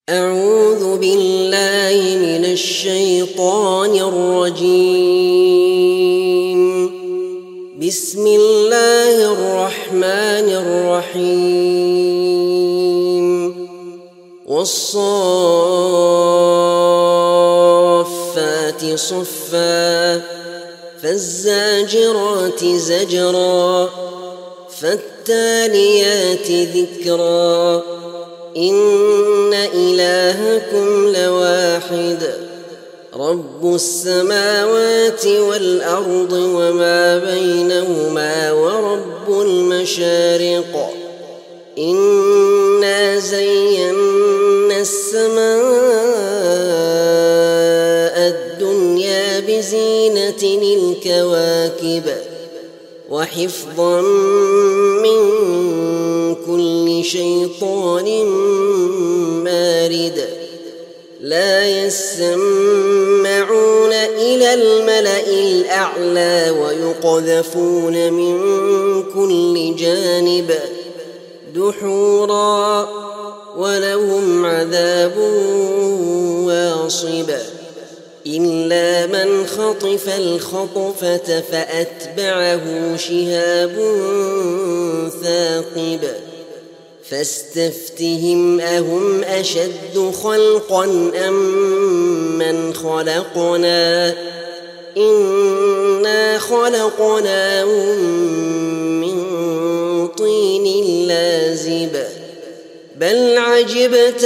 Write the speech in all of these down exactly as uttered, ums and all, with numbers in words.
أعوذ بالله من الشيطان الرجيم. بسم الله الرحمن الرحيم. والصافات صفا فالزاجرات زجرا فالتاليات ذكرا إن إلهكم لواحد رب السماوات والأرض وما بينهما ورب المشارق إنا زينا السماء الدنيا بزينة الكواكب وحفظا من كل شيطان مارد لا يسمعون إلى الملأ الأعلى ويقذفون من كل جانب دحورا ولهم عذاب واصب إلا من خطف الخطفة فأتبعه شهاب ثاقب فاستفتهم أهم أشد خلقا أم من خلقنا إنا خلقناهم من طين لازب بل عجبت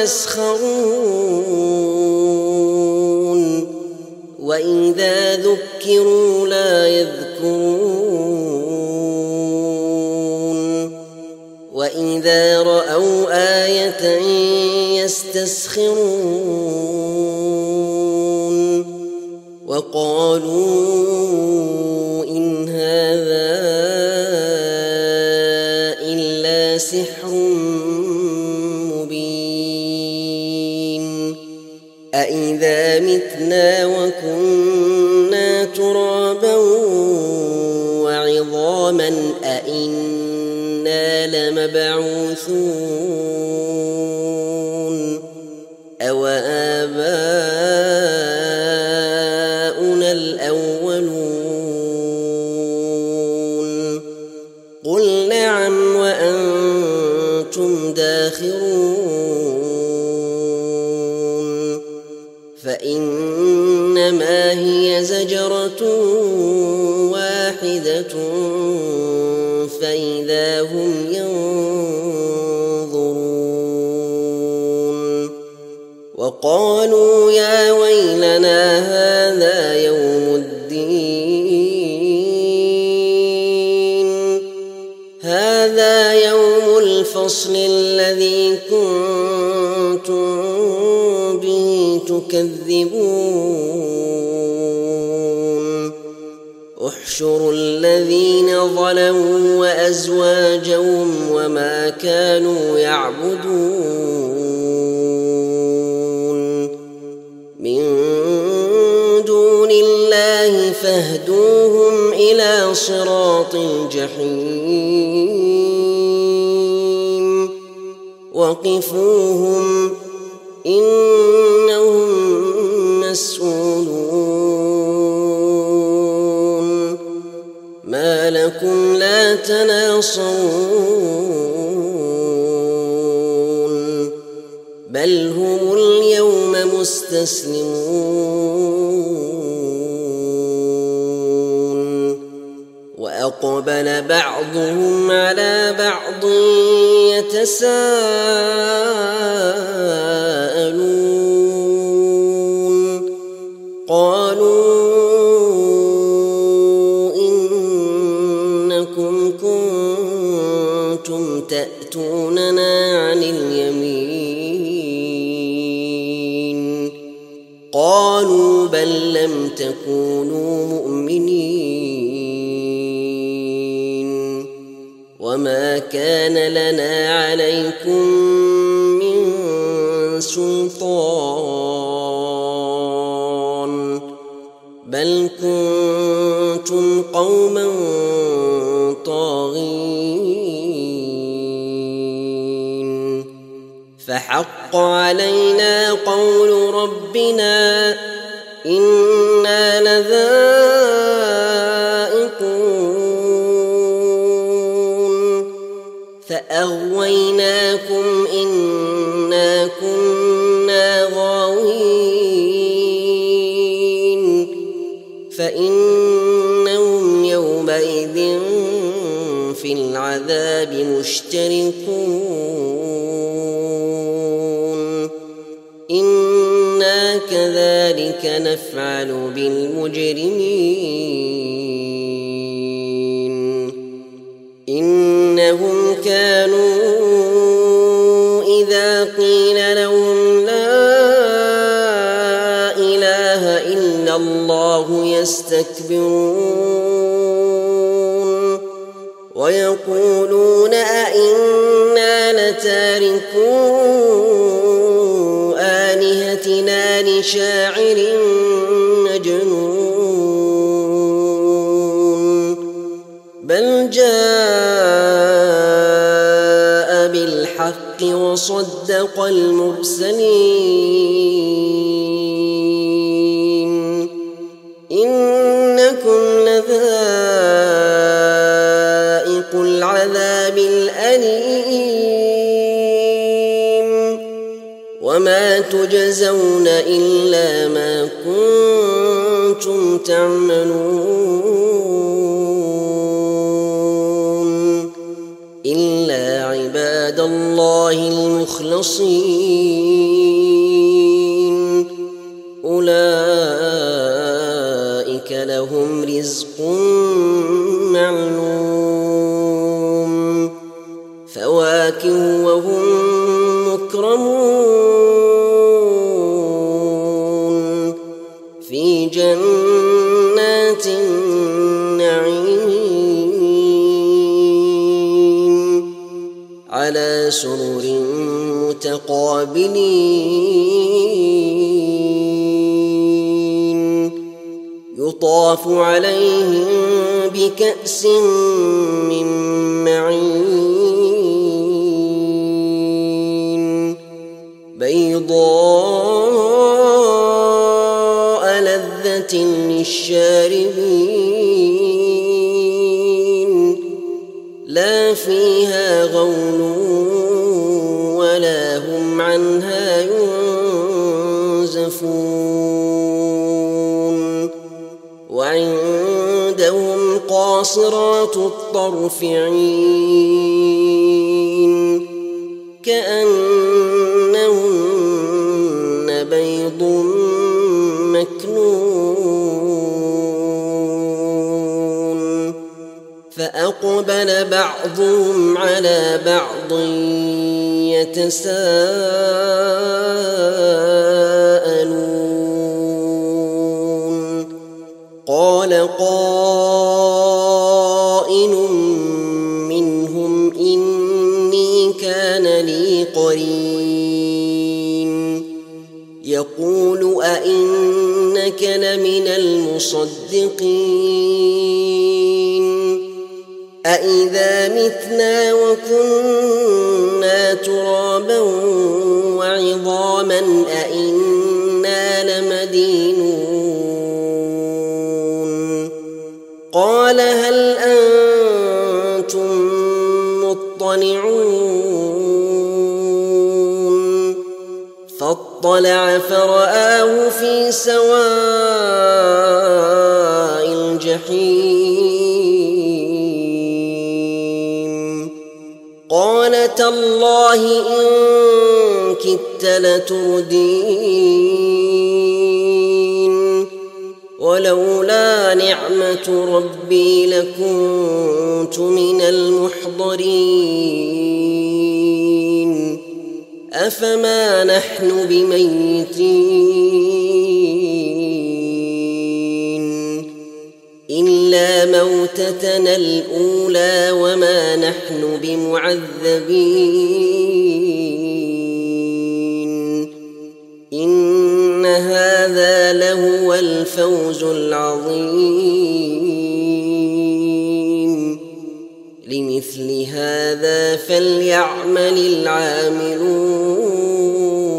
ويسخرون وإذا ذكروا لا يذكرون وإذا رأوا آية يستسخرون وقالوا إن هذا إلا سحر مبين أإذا متنا وكنا ترابا وعظاما أإنا لمبعوثون أو آباؤنا الأولون قل نعم وأنتم داخرون فإنما هي زجرة واحدة فإذا هم ينظرون وقالوا يا ويلنا هذا يوم الدين هذا يوم الفصل الذي كنتم به تكذبون احشروا الذين ظلموا وأزواجهم وما كانوا يعبدون من دون الله فاهدوهم إلى صراط الجحيم وقفوهم إنهم مسؤولون ما لكم لا تناصرون بل هم اليوم مستسلمون وأقبل بعضهم على بعض يتساءلون قالوا إنكم كنتم تأتوننا عن اليمين قالوا بل لم تكونوا مؤمنين وما كان لنا عليكم من سلطان بل كنتم قوما طاغين فحق علينا قول ربنا إنا لذائقون فأغويناكم إنا كنا غاوين فإنهم يومئذ في العذاب مشتركون إنا كذلك نفعل بالمجرمين إنهم كانوا إذا قيل لهم لا إله إلا الله يستكبرون ويقولون أئنا لتاركو آلهتنا لشاعر مجنون بل جاء بالحق وصدق المرسلين إنكم لذائق العذاب الأليم وما تجزون إلا ما كنتم تعملون إلا عباد الله المخلصين أولئك لهم رزق معلوم فواكه وهم مكرمون في جنات النعيم على سرر متقابلين يطاف عليهم بكأس من معين بيضاء لذة للشاربين لا فيها غول ولا هم عنها ينزفون وعندهم قاصرات الطرف عين كأنهن بيض مكنون فأقبل بعضهم على بعض يتساءلون قال قائل منهم إني كان لي قرين يقول أئنك لمن المصدقين أإذا متنا وكنا ترابا وعظاما أئنا لمدينون قال هل أنتم مطلعون فاطلع فرآه في سواء الجحيم قال تالله إن كدت لتردين ولولا نعمة ربي لكنت من المحضرين أفما نحن بميتين إلا موتتنا الأولى وما نحن بمعذبين إن هذا لهو الفوز العظيم لمثل هذا فليعمل العاملون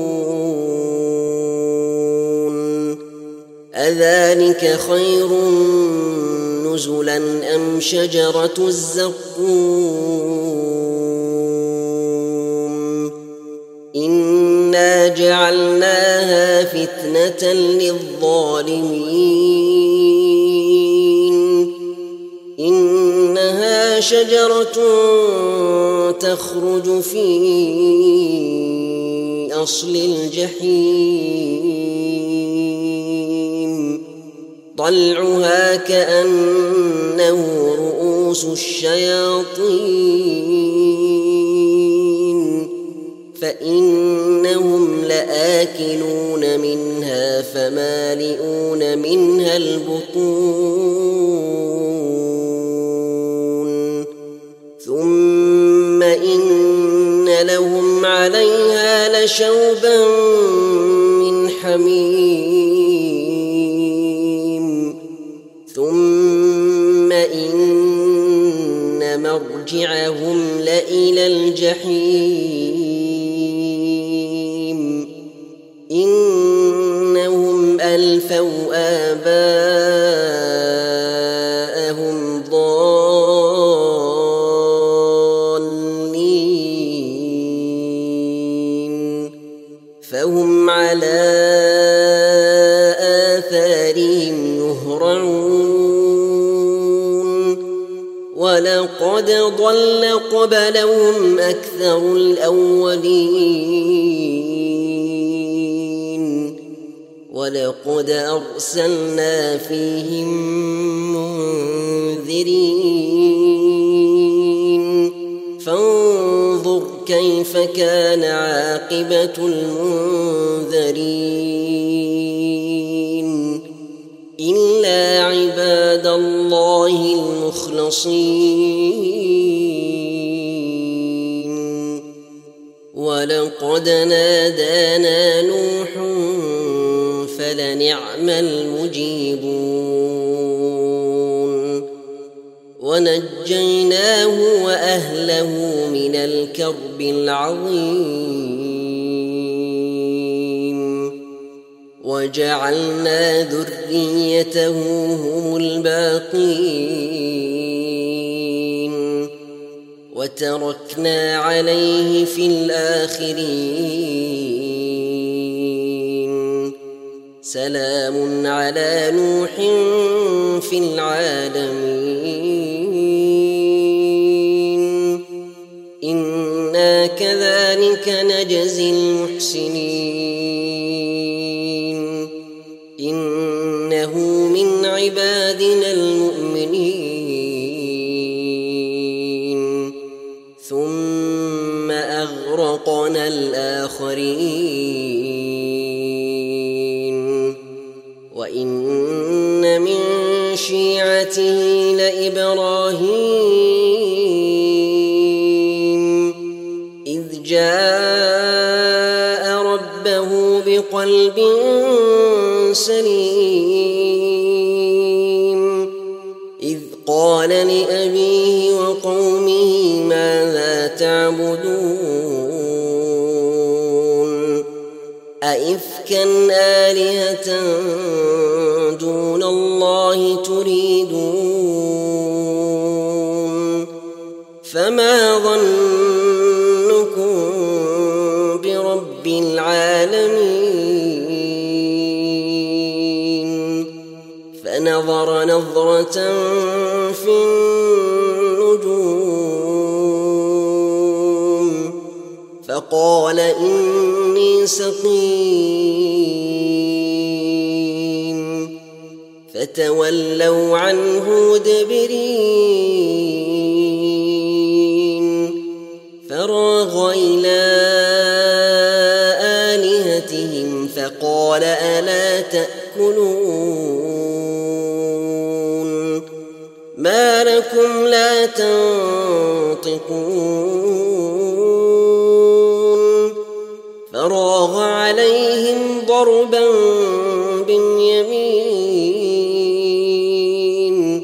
أذلك خير نزلا أم شجرة الزقوم إنا جعلناها فتنة للظالمين إنها شجرة تخرج في أصل الجحيم طلعها كأنه رؤوس الشياطين فإنهم لآكلون منها فمالئون منها البطون ثم إن لهم عليها لشوبا من حميم ثم إن مرجعهم لإلى الجحيم إنهم ألفوا آباءهم ضالين فهم على آثارهم يهرعون ولقد ضل قبلهم أكثر الأولين ولقد أرسلنا فيهم منذرين فانظر كيف كان عاقبة المنذرين إلا عباد الله المخلصين ولقد نادانا نوح فلنعم المجيبون ونجيناه وأهله من الكرب العظيم وجعلنا ذريته هم الباقين وتركنا عليه في الآخرين سلام على نوح في العالمين إنا كذلك نجزي المحسنين إنه من عبادنا المؤمنين ثم أغرقنا الآخرين وإن من شيعته لإبراهيم إذ جاء ربه بقلب سليم إذ قال لأبيه وقومه ماذا تعبدون أئفكا آلهة دون الله تريدون فما ظنكم برب العالمين فنظر نظرة في النجوم فقال إني سقيم فتولوا عنه مدبرين فراغ إلى آلهتهم فقال ألا تأكلون ما لكم لا تنطقون فراغ عليهم ضربا باليمين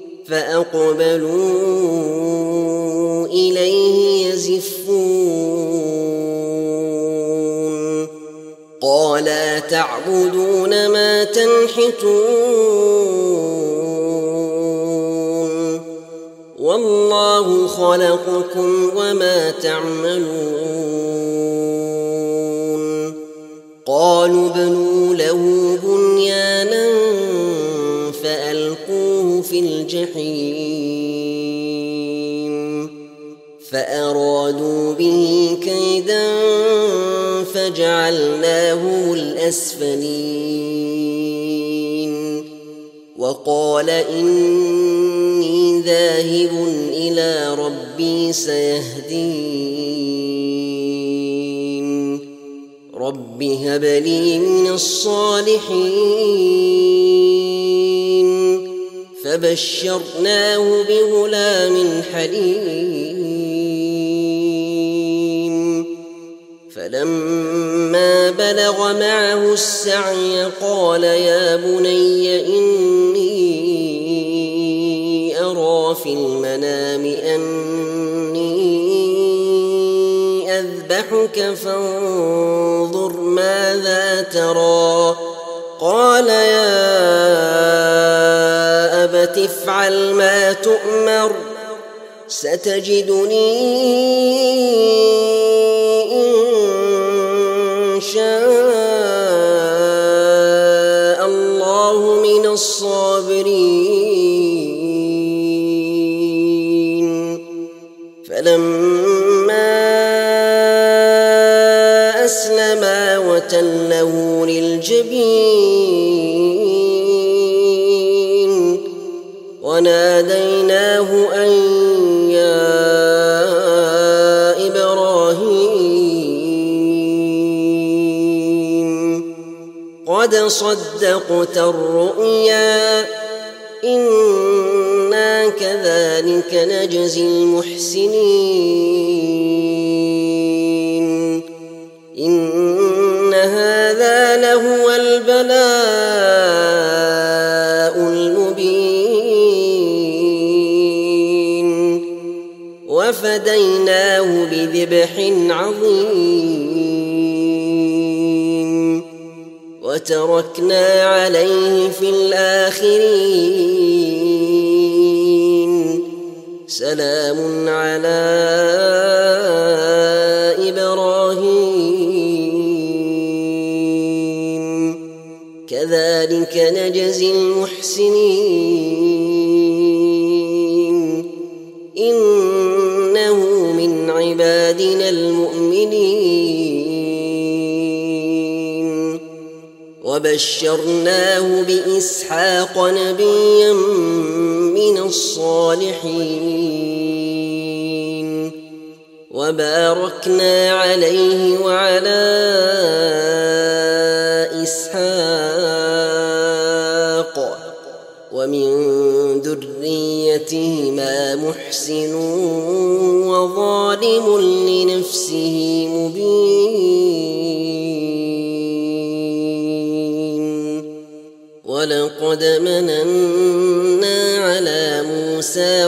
فأقبلوا إليه يزفون قال تعبدون ما تنحتون والله خلقكم وما تعملون قالوا ابنوا له بنيانا فألقوه في الجحيم فأرادوا به كيدا فجعلناهم الأسفلين وقال إني ذاهب إلى ربي سيهدين رب هب لي من الصالحين فبشرناه بغلام حليم فلما بلغ معه السعي قال يا بني إني أرى في المنام أني أذبحك فانظر ماذا ترى قال يا أبت افعل ما تؤمر ستجدني إن شاء الله من الصابرين فلما أسلما وتله للجبين وناديناه أن يا إبراهيم قد صدقت الرؤيا إنا كذلك نجزي المحسنين إن هذا لهو البلاء المبين وفديناه بذبح عظيم وتركنا عليه في الآخرين سلام على إبراهيم كذلك نجزي المحسنين إنه من عبادنا المؤمنين وبشرناه بإسحاق نبيا من الصالحين وباركنا عليه وعلى إسحاق ومن ذريتهما محسن وظالم لنفسه مبين ولقد مننا على موسى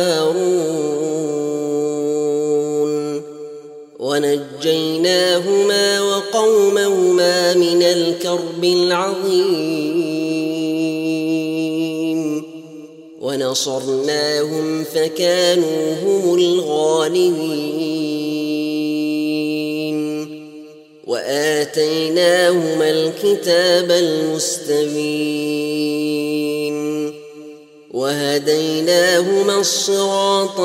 وهارون ونجيناهما وقومهما من الكرب العظيم ونصرناهم فكانوا هم الغالبين وآتيناهما الكتاب المستبين وهديناهما الصراط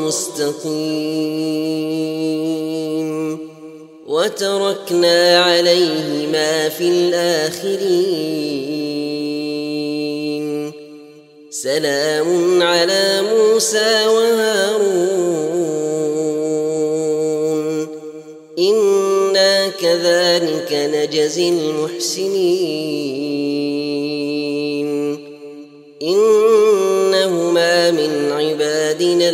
المستقيم وتركنا عليهما في الآخرين سلام على موسى وهارون إنا كذلك نجزي المحسنين إنهما من عبادنا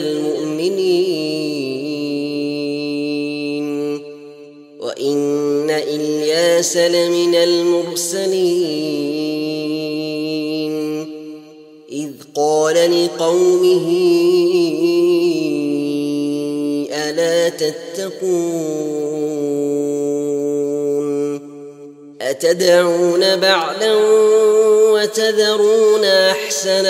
المؤمنين وإن إلياس لمن المرسلين إذ قال لقومه ألا تتقون أتدعون بعلا وتذرون أحسن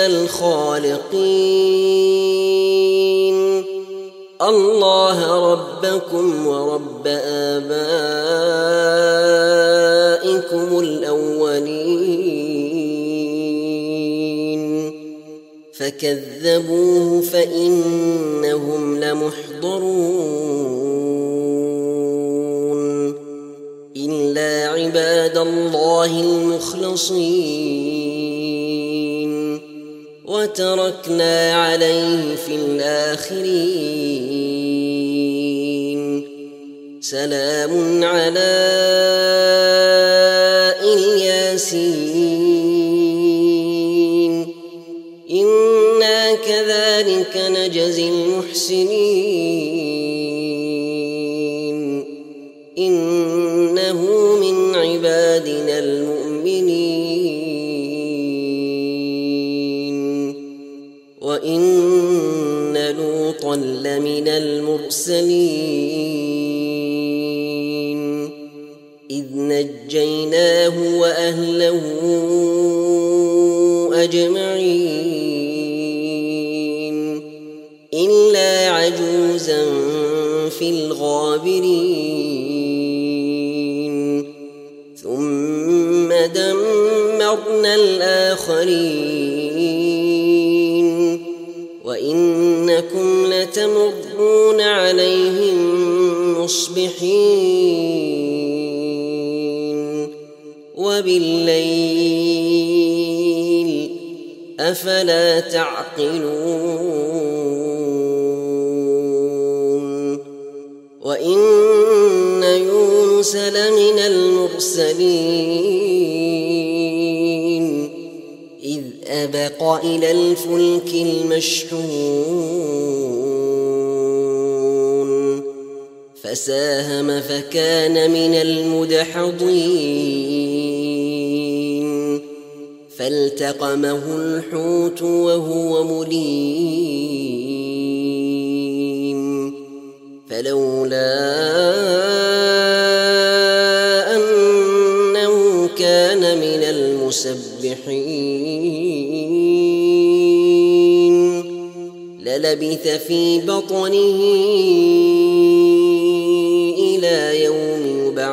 الخالقين الله ربكم ورب آبائكم الأولين فكذبوه فإنهم لمحضرون إلا عباد الله المخلصين وتركنا عليه في الآخرين سلام على الياسين إنا كذلك نجزي المحسنين إنه من عبادنا المؤمنين وإن لوطا لمن المرسلين إذ نجيناه وأهله أجمعين إلا عجوزا في الغابرين ثم دمرنا الآخرين وإنكم لتمرون عليهم مصبحين وبالليل أفلا تعقلون وإن يونس لمن المرسلين إذ أبق إلى الفلك المشحون فساهم فكان من المدحضين فالتقمه الحوت وهو مليم فلولا أنه كان من المسبحين للبث في بطنه إلى يوم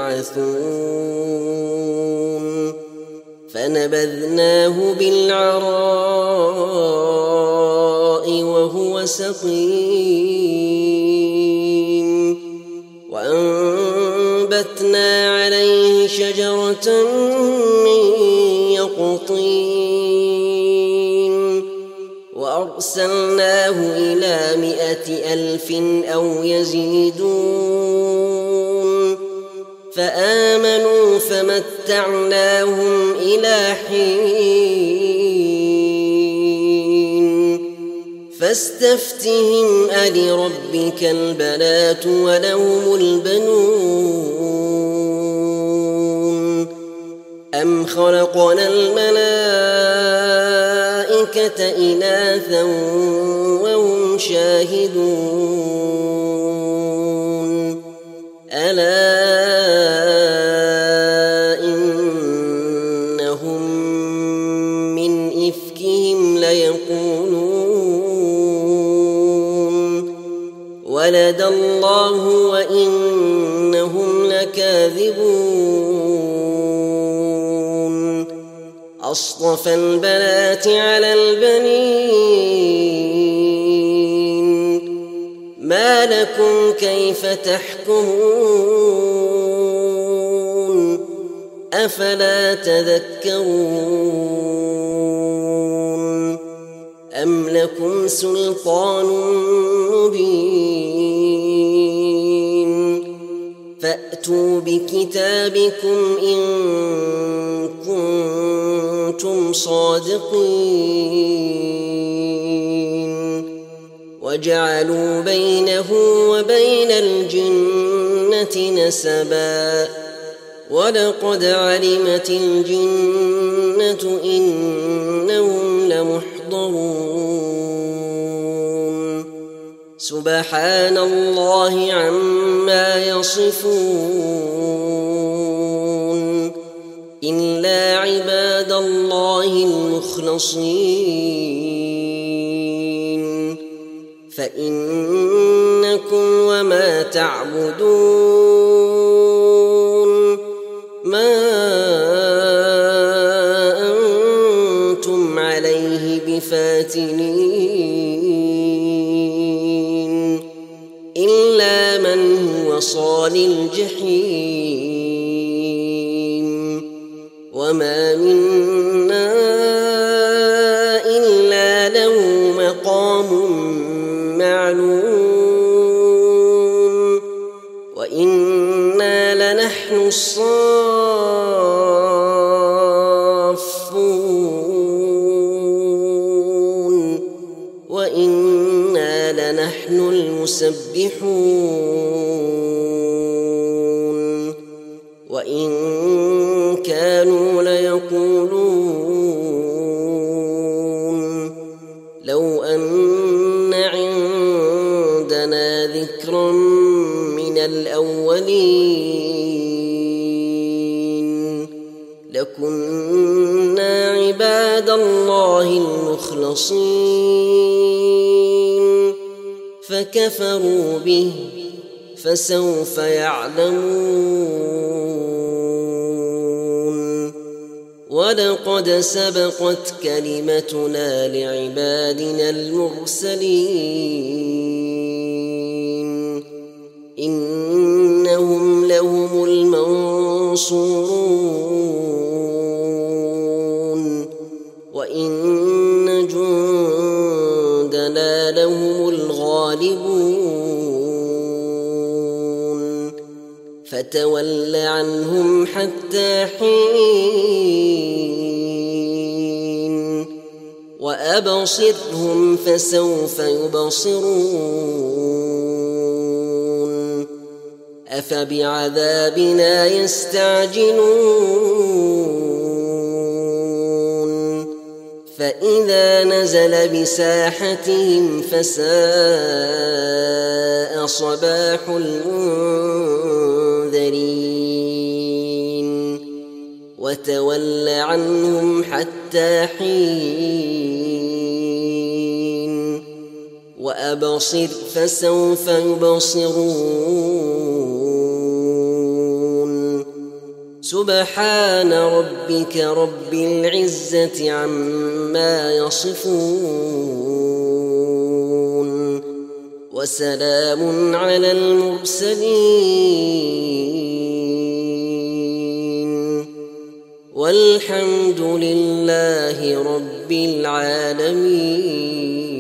يبعثون فنبذناه بالعراء وهو سقيم وأنبتنا عليه شجرة من يقطين وأرسلناه إلى مائة ألف أو يزيدون فآمنوا فمتعناهم إلى حين فاستفتهم ألربك البنات ولهم البنون أم خلقنا الملائكة إناثا وهم شاهدون ألا إنهم من إفكهم ليقولون ولد الله وإنهم لكاذبون أصطفى البنات على البنين ما لكم كيف تحكمون أفلا تذكرون أم لكم سلطان مبين فأتوا بكتابكم إن كنتم صادقين وجعلوا بينه وبين الجنة نسبا ولقد علمت الجنة إنهم لمحضرون سبحان الله عما يصفون إلا عباد الله المخلصين فإنكم وما تعبدون ما أنتم عليه بفاتنين إلا من هو صال الجحيم وما منا إلا له مقام معلوم وإنا لنحن الصافون وإنا لنحن المسبحون وإن كانوا ليقولون لو أن عندنا ذكرا من الأولين لكنا عباد الله المخلصين فكفروا به فسوف يعلمون ولقد سبقت كلمتنا لعبادنا المرسلين إنهم لهم المنصورون وإن جندنا لهم الغالبون فتول عنهم حتى حين وأبصرهم فسوف يبصرون أفبعذابنا يستعجلون فإذا نزل بساحتهم فساء صباح المنذرين وتول عنهم حتى حين وأبصر فسوف يبصرون سبحان ربك رب العزة عما يصفون وسلام على المرسلين والحمد لله رب العالمين.